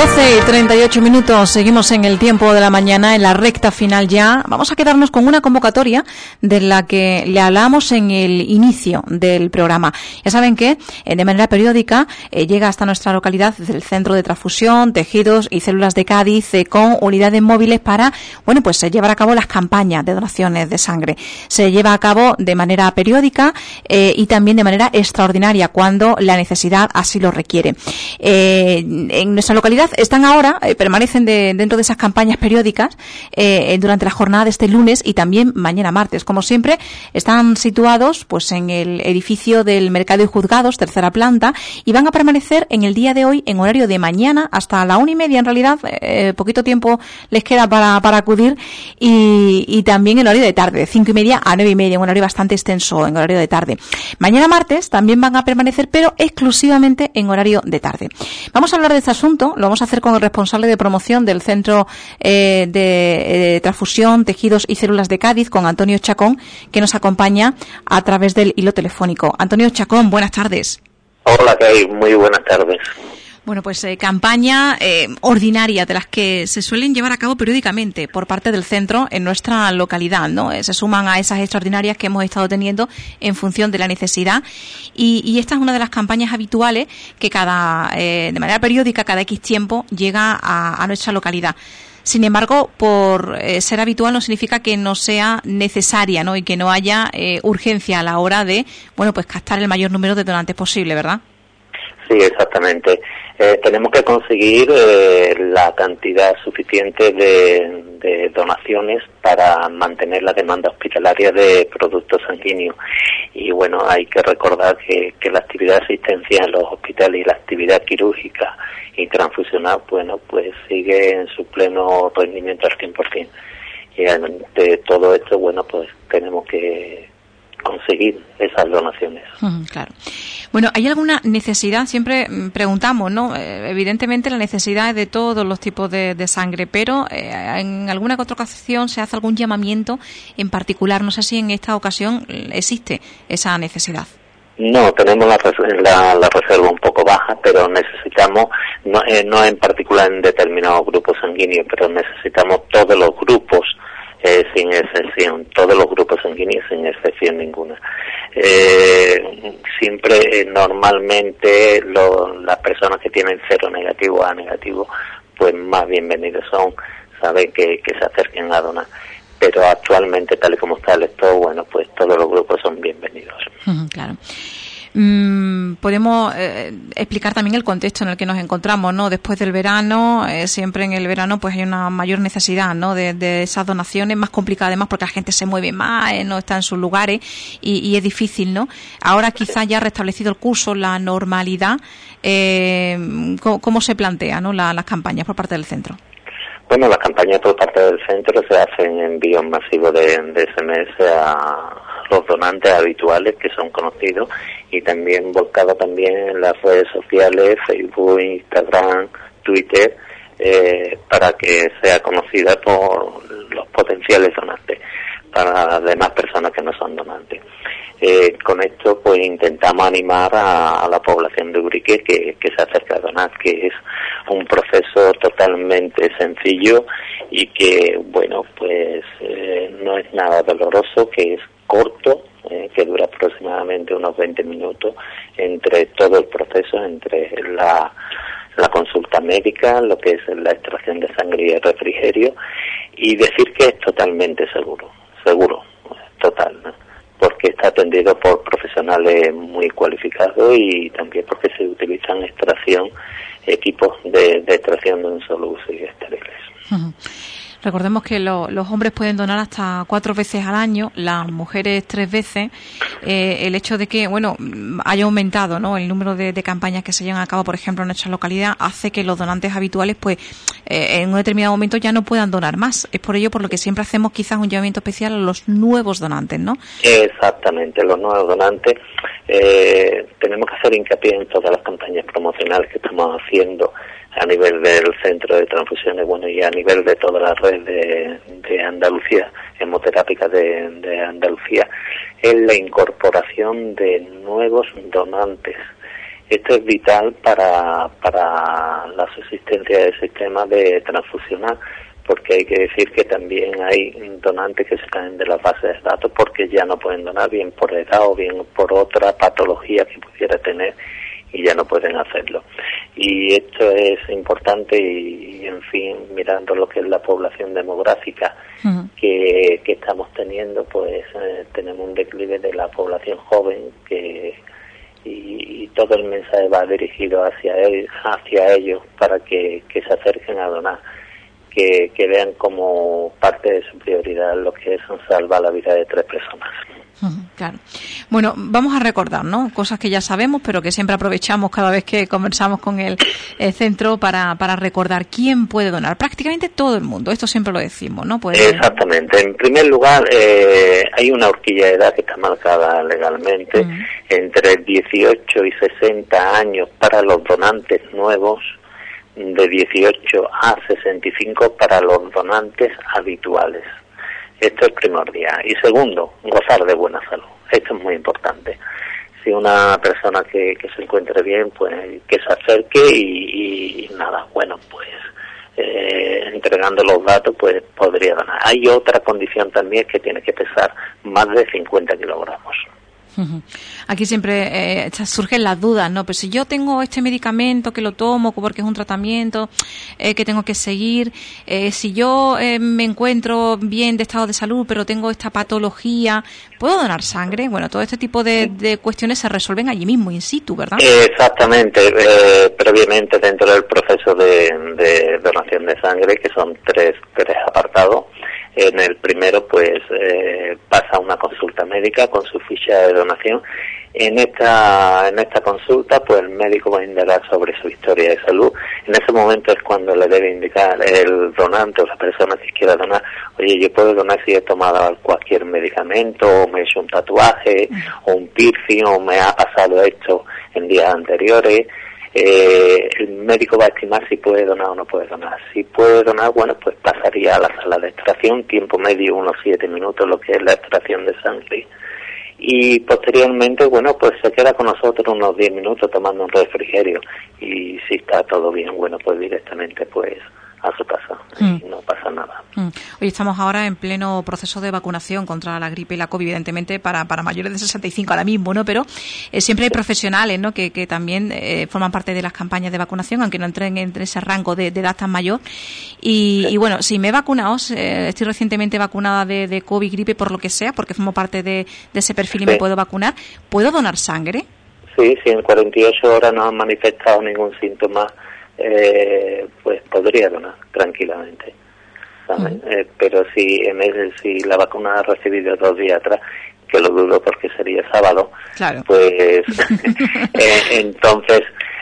12:38, seguimos en el tiempo de la mañana, en la recta final ya. Vamos a quedarnos con una convocatoria de la que le hablamos en el inicio del programa. Ya saben que de manera periódica llega hasta nuestra localidad desde el Centro de Transfusión, Tejidos y Células de Cádiz con unidades móviles para, pues llevar a cabo las campañas de donaciones de sangre. Se lleva a cabo de manera periódica y también de manera extraordinaria cuando la necesidad así lo requiere. En nuestra localidad están ahora, permanecen dentro de esas campañas periódicas durante la jornada de este lunes y también mañana martes. Como siempre, están situados pues en el edificio del Mercado y Juzgados, tercera planta, y van a permanecer en el día de hoy en horario de mañana hasta la 1:30, en realidad, poquito tiempo les queda para acudir, y también en horario de tarde, de 5:30 a 9:30, un horario bastante extenso en horario de tarde. Mañana martes también van a permanecer, pero exclusivamente en horario de tarde. Vamos a hablar de este asunto, lo vamos a hacer con el responsable de promoción del Centro de Transfusión, Tejidos y Células de Cádiz, con Antonio Chacón, que nos acompaña a través del hilo telefónico. Antonio Chacón, buenas tardes. Hola, Kay, muy buenas tardes. Bueno, pues campaña ordinaria de las que se suelen llevar a cabo periódicamente por parte del centro en nuestra localidad, ¿no? Se suman a esas extraordinarias que hemos estado teniendo en función de la necesidad, y esta es una de las campañas habituales que de manera periódica, cada X tiempo, llega a nuestra localidad. Sin embargo, por ser habitual no significa que no sea necesaria, ¿no? Y que no haya urgencia a la hora de, pues captar el mayor número de donantes posible, ¿verdad? Sí, exactamente. Tenemos que conseguir la cantidad suficiente de donaciones para mantener la demanda hospitalaria de productos sanguíneos. Y hay que recordar que la actividad de asistencia en los hospitales y la actividad quirúrgica y transfusional, pues sigue en su pleno rendimiento al 100%. Y ante todo esto, pues tenemos que conseguir esas donaciones. Claro. Bueno, ¿hay alguna necesidad? Siempre preguntamos, ¿no? Evidentemente la necesidad es de todos los tipos de sangre, pero en alguna otra ocasión se hace algún llamamiento en particular. No sé si en esta ocasión existe esa necesidad. No, tenemos la reserva un poco baja, pero necesitamos, no en particular en determinados grupos sanguíneos, pero necesitamos todos los grupos, sin excepción, todos los grupos sanguíneos sin excepción ninguna. Siempre, normalmente, las personas que tienen cero negativo o A negativo, pues más bienvenidos son, saben que se acerquen a donar. Pero actualmente, tal y como está el stock, pues todos los grupos son bienvenidos. Claro. Podemos explicar también el contexto en el que nos encontramos, ¿no? Después del verano, siempre en el verano pues hay una mayor necesidad, ¿no? de esas donaciones, más complicadas además porque la gente se mueve más, no está en sus lugares y es difícil, ¿no? Ahora quizá ya restablecido el curso, la normalidad, ¿cómo se plantea, ¿no? las campañas por parte del centro? Las campañas por parte del centro se hacen envíos masivos de SMS a los donantes habituales que son conocidos, y también volcado también en las redes sociales, Facebook, Instagram, Twitter, para que sea conocida por los potenciales donantes, para las demás personas que no son donantes. Con esto pues intentamos animar a la población de Urique que se acerque a donar, que es un proceso totalmente sencillo y que no es nada doloroso, que es corto, que dura aproximadamente unos 20 minutos entre todo el proceso, entre la consulta médica, lo que es la extracción de sangre y el refrigerio, y decir que es totalmente seguro, total, ¿no? Porque está atendido por profesionales muy cualificados y también porque se utilizan equipos de extracción de un solo uso y estériles. Recordemos que los hombres pueden donar hasta 4 veces al año, las mujeres 3 veces. El hecho de que, haya aumentado, ¿no?, el número de campañas que se llevan a cabo, por ejemplo, en nuestra localidad, hace que los donantes habituales, en un determinado momento ya no puedan donar más. Es por ello por lo que siempre hacemos quizás un llamamiento especial a los nuevos donantes, ¿no? Exactamente, los nuevos donantes. Tenemos que hacer hincapié en todas las campañas promocionales que estamos haciendo a nivel del centro de transfusiones, y a nivel de toda la red de Andalucía, hemoterápica de Andalucía, es la incorporación de nuevos donantes. Esto es vital para la subsistencia del sistema de transfusionar, porque hay que decir que también hay donantes que se caen de las bases de datos porque ya no pueden donar, bien por edad o bien por otra patología que pudiera tener, y ya no pueden hacerlo. Y esto es importante y en fin, mirando lo que es la población demográfica que estamos teniendo, pues tenemos un declive de la población joven y todo el mensaje va dirigido hacia ellos para que se acerquen a donar, que vean como parte de su prioridad lo que es salvar la vida de 3 personas. Claro. Bueno, vamos a recordar, ¿no? Cosas que ya sabemos, pero que siempre aprovechamos cada vez que conversamos con el centro para recordar quién puede donar. Prácticamente todo el mundo. Esto siempre lo decimos, ¿no? Exactamente. En primer lugar, hay una horquilla de edad que está marcada legalmente entre 18 y 60 años para los donantes nuevos, de 18 a 65 para los donantes habituales. Esto es primordial. Y segundo, gozar de buena salud. Esto es muy importante. Si una persona que se encuentre bien, pues que se acerque y nada, bueno, pues entregando los datos, pues podría donar. Hay otra condición también, que tiene que pesar más de 50 kilogramos. Aquí siempre surgen las dudas, ¿no? Pues si yo tengo este medicamento que lo tomo porque es un tratamiento que tengo que seguir, si yo me encuentro bien de estado de salud pero tengo esta patología, ¿puedo donar sangre? Bueno, todo este tipo de cuestiones se resuelven allí mismo, in situ, ¿verdad? Exactamente, previamente dentro del proceso de donación de sangre, que son tres apartados. En el primero, pues, pasa una consulta médica con su ficha de donación. En esta consulta, pues, el médico va a indagar sobre su historia de salud. En ese momento es cuando le debe indicar el donante o la persona que quiera donar: oye, yo puedo donar si he tomado cualquier medicamento, o me he hecho un tatuaje, o un piercing, o me ha pasado esto en días anteriores. El médico va a estimar si puede donar o no puede donar. Si puede donar, bueno, pues pasaría a la sala de extracción, tiempo medio unos 7 minutos, lo que es la extracción de sangre. Y posteriormente, bueno, pues se queda con nosotros unos 10 minutos tomando un refrigerio. Y si está todo bien, bueno, pues directamente pues a su casa. Y no pasa nada. Hoy estamos ahora en pleno proceso de vacunación contra la gripe y la COVID, evidentemente para mayores de 65 ahora mismo, ¿no? Pero siempre hay profesionales, ¿no? Que también forman parte de las campañas de vacunación, aunque no entren en ese rango de edad tan mayor. Y bueno, si me he vacunado, estoy recientemente vacunada de COVID, gripe, por lo que sea, porque formo parte de ese perfil y me puedo vacunar, ¿puedo donar sangre? Sí, si en 48 horas no han manifestado ningún síntoma, pues podría donar tranquilamente, ¿saben? Pero si la vacuna ha recibido 2 días atrás, que lo dudo porque sería sábado, claro, pues entonces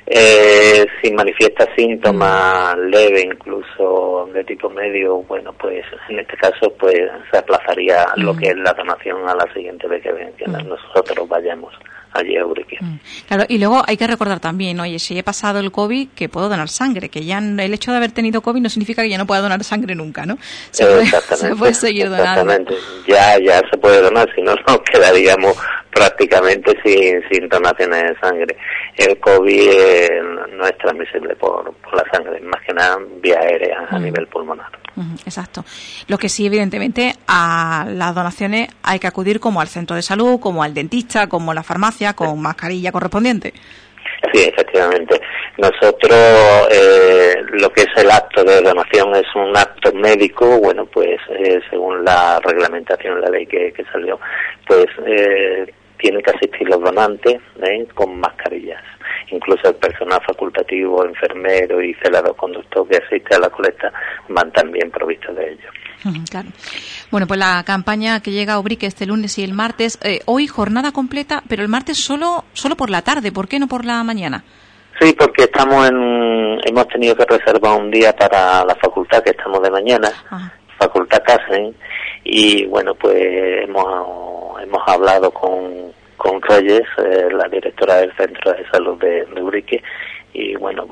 si manifiesta síntomas leves, incluso de tipo medio, bueno, pues en este caso pues se aplazaría lo que es la donación a la siguiente vez que nosotros vayamos allí a Urique. Claro, y luego hay que recordar también, oye, si he pasado el COVID, que puedo donar sangre, que ya el hecho de haber tenido COVID no significa que ya no pueda donar sangre nunca, ¿no? Se puede seguir donando. Exactamente, ya se puede donar, si no nos quedaríamos prácticamente sin donaciones de sangre. El COVID no es transmisible por la sangre, más que nada vía aérea a nivel pulmonar. Exacto. Lo que sí, evidentemente, a las donaciones hay que acudir como al centro de salud, como al dentista, como a la farmacia, con mascarilla correspondiente. Sí, efectivamente. Nosotros, lo que es el acto de donación es un acto médico, bueno, pues según la reglamentación, la ley que salió, pues tienen que asistir los donantes con mascarillas. Incluso el personal facultativo, enfermero y celador conductor que asiste a la colecta van también provistos de ello. Claro. Bueno, pues la campaña que llega a Ubrique este lunes y el martes, hoy jornada completa, pero el martes solo por la tarde. ¿Por qué no por la mañana? Sí, porque hemos tenido que reservar un día para la facultad, que estamos de mañana, Facultad Casen, y bueno, pues hemos hablado con Reyes, la directora del Centro de Salud de Urique, y bueno,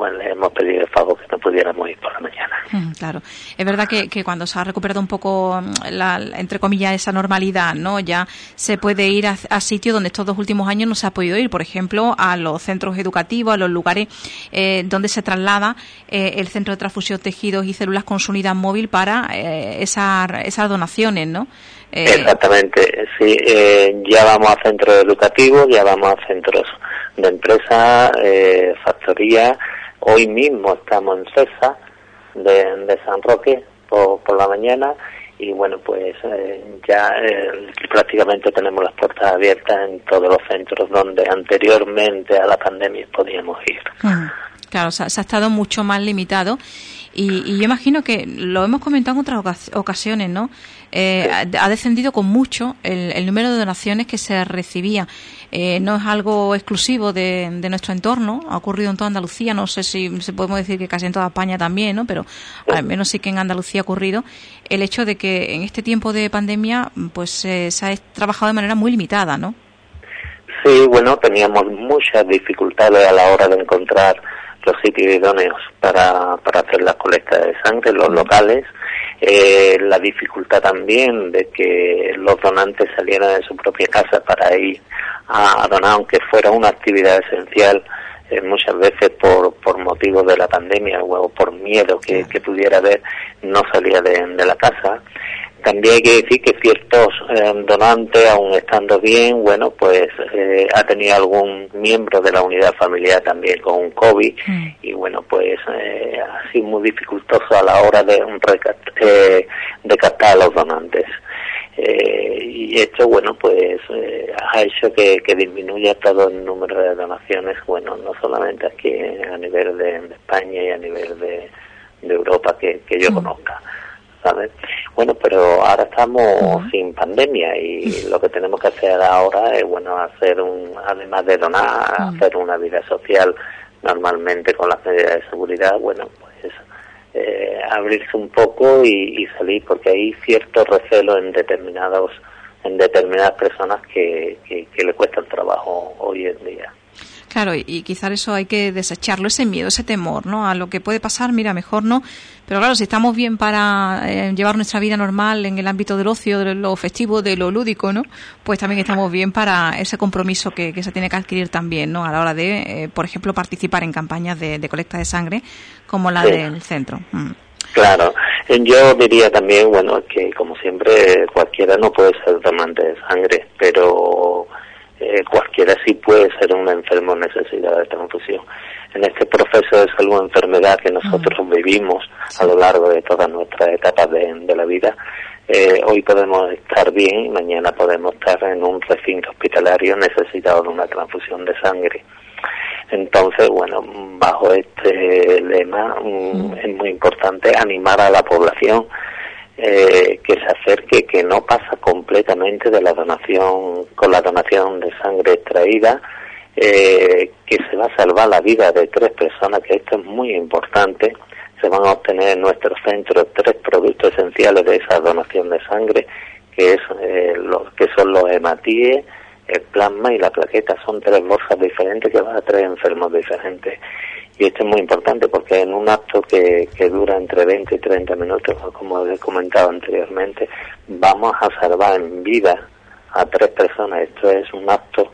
pues le hemos pedido el favor que no pudiéramos ir por la mañana. Claro, es verdad que cuando se ha recuperado un poco entre comillas esa normalidad, ¿no? Ya se puede ir a sitios donde estos 2 últimos años no se ha podido ir, por ejemplo, a los centros educativos, a los lugares donde se traslada el centro de transfusión tejidos y células con su unidad móvil para esas donaciones, ¿no? Exactamente, sí, ya vamos a centros educativos, ya vamos a centros de empresa, factoría. Hoy mismo estamos en CESA de San Roque por la mañana y bueno, pues ya prácticamente tenemos las puertas abiertas en todos los centros donde anteriormente a la pandemia podíamos ir. Claro, se ha estado mucho más limitado y yo imagino que lo hemos comentado en otras ocasiones, ¿no? Ha descendido con mucho el número de donaciones que se recibía. No es algo exclusivo de nuestro entorno, ha ocurrido en toda Andalucía, no sé si podemos decir que casi en toda España también, ¿no? Pero al menos sí que en Andalucía ha ocurrido el hecho de que en este tiempo de pandemia pues se ha trabajado de manera muy limitada, ¿no? Sí, bueno, teníamos muchas dificultades a la hora de encontrar los sitios idóneos para hacer las colectas de sangre, los locales, la dificultad también de que los donantes salieran de su propia casa para ir a donar, aunque fuera una actividad esencial, muchas veces por motivos de la pandemia o por miedo que pudiera haber, no salía de la casa. También hay que decir que ciertos donantes, aun estando bien, bueno, pues ha tenido algún miembro de la unidad familiar también con un COVID y bueno, pues ha sido muy dificultoso a la hora de captar a los donantes. Y esto, bueno, pues ha hecho que disminuya todo el número de donaciones, bueno, no solamente aquí a nivel de España y a nivel de Europa que yo conozca. ¿Sabes? Bueno, pero ahora estamos sin pandemia y lo que tenemos que hacer ahora es, bueno, además de donar, hacer una vida social normalmente con las medidas de seguridad, bueno, pues abrirse un poco y salir, porque hay cierto recelo en determinadas personas que le cuesta el trabajo hoy en día. Claro, y quizás eso hay que desecharlo, ese miedo, ese temor, ¿no? A lo que puede pasar, mira, mejor no. Pero claro, si estamos bien para llevar nuestra vida normal en el ámbito del ocio, de lo festivo, de lo lúdico, ¿no? Pues también estamos bien para ese compromiso que se tiene que adquirir también, ¿no? A la hora de, por ejemplo, participar en campañas de colecta de sangre como la del centro. Claro, yo diría también, bueno, que como siempre cualquiera no puede ser donante de sangre, pero cualquiera sí puede ser un enfermo en necesidad de transfusión. En este proceso de salud o enfermedad que nosotros vivimos a lo largo de todas nuestras etapas de la vida, hoy podemos estar bien y mañana podemos estar en un recinto hospitalario necesitado de una transfusión de sangre. Entonces, bueno, bajo este lema es muy importante animar a la población que se acerque, que no pasa completamente de la donación, con la donación de sangre extraída, que se va a salvar la vida de 3 personas, que esto es muy importante. Se van a obtener en nuestro centro 3 productos esenciales de esa donación de sangre, que son los hematíes, el plasma y la plaqueta. Son 3 bolsas diferentes que van a 3 enfermos diferentes. Y esto es muy importante porque en un acto que dura entre 20 y 30 minutos, como he comentado anteriormente, vamos a salvar en vida a 3 personas. Esto es un acto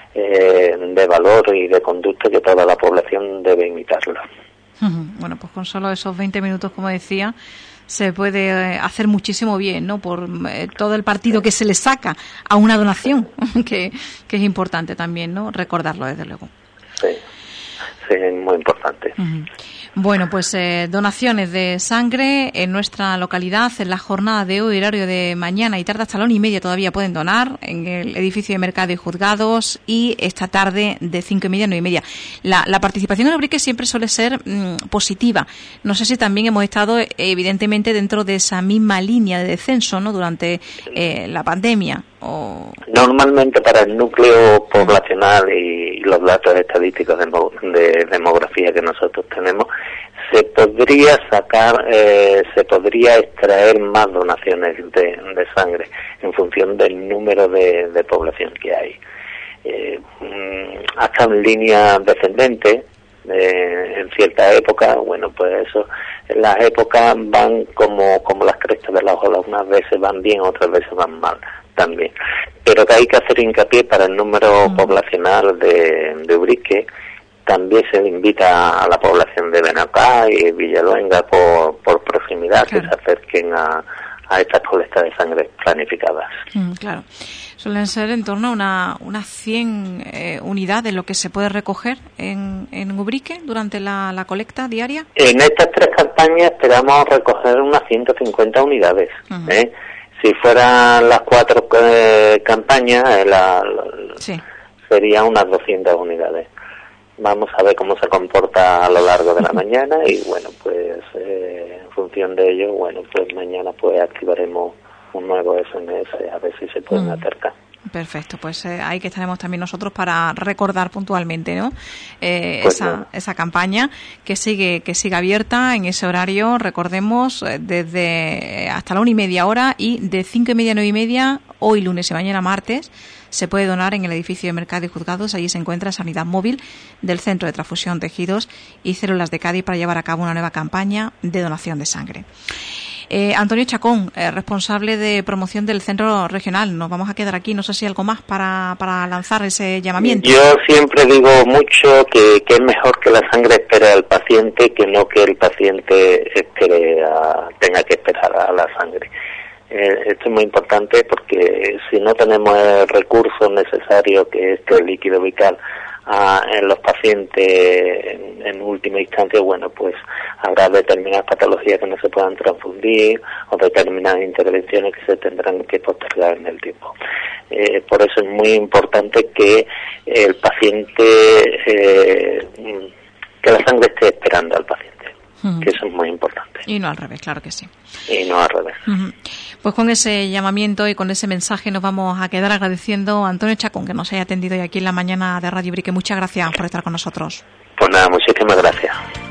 de valor y de conducta que toda la población debe imitarlo. Bueno, pues con solo esos 20 minutos, como decía, se puede hacer muchísimo bien, ¿no? Por todo el partido que se le saca a una donación, que es importante también, ¿no? Recordarlo, desde luego. Sí, es muy importante. Bueno, pues donaciones de sangre en nuestra localidad en la jornada de hoy, horario de mañana y tarde hasta la 1:30 todavía pueden donar en el edificio de Mercado y Juzgados, y esta tarde de 5:30 a 9:30. La participación en Ubrique siempre suele ser positiva. No sé si también hemos estado evidentemente dentro de esa misma línea de descenso, ¿no? Durante la pandemia. Normalmente para el núcleo poblacional y los datos estadísticos de demografía que nosotros tenemos, se podría extraer más donaciones de sangre en función del número de población que hay. Hasta en línea descendente, en cierta época, bueno, pues eso, las épocas van como las crestas de las olas, unas veces van bien, otras veces van mal también. Pero que hay que hacer hincapié para el número poblacional de Ubrique. También se le invita a la población de Benacá y Villaluenga por proximidad, claro, que se acerquen a estas colectas de sangre planificadas. Claro. Suelen ser en torno a unas 100 unidades lo que se puede recoger en Ubrique durante la colecta diaria. En estas 3 campañas esperamos recoger unas 150 unidades. Si fueran las 4 campañas, sí, serían unas 200 unidades. Vamos a ver cómo se comporta a lo largo de la mañana y bueno, pues en función de ello, bueno, pues mañana pues activaremos un nuevo SMS a ver si se pueden acercar. Perfecto, pues ahí que estaremos también nosotros para recordar puntualmente, ¿no? Pues esa campaña que sigue abierta en ese horario, recordemos, desde hasta la 1:30 y de 5:30 a 9:30, hoy lunes y mañana martes, se puede donar en el edificio de Mercado y Juzgados. Allí se encuentra esa unidad móvil del Centro de Transfusión, Tejidos y Células de Cádiz para llevar a cabo una nueva campaña de donación de sangre. Antonio Chacón, responsable de promoción del Centro Regional, nos vamos a quedar aquí. No sé si algo más para lanzar ese llamamiento. Yo siempre digo mucho que es mejor que la sangre espere al paciente que no que el paciente tenga que esperar a la sangre. Esto es muy importante porque si no tenemos el recurso necesario que es el líquido vital en los pacientes en última instancia, bueno, pues habrá determinadas patologías que no se puedan transfundir o determinadas intervenciones que se tendrán que postergar en el tiempo. Por eso es muy importante que el paciente, que la sangre esté esperando al paciente. Que eso es muy importante. Y no al revés, claro que sí. Y no al revés. Pues con ese llamamiento y con ese mensaje nos vamos a quedar agradeciendo a Antonio Chacón que nos haya atendido hoy aquí en la mañana de Radio Ubrique. Muchas gracias por estar con nosotros. Pues nada, muchísimas gracias.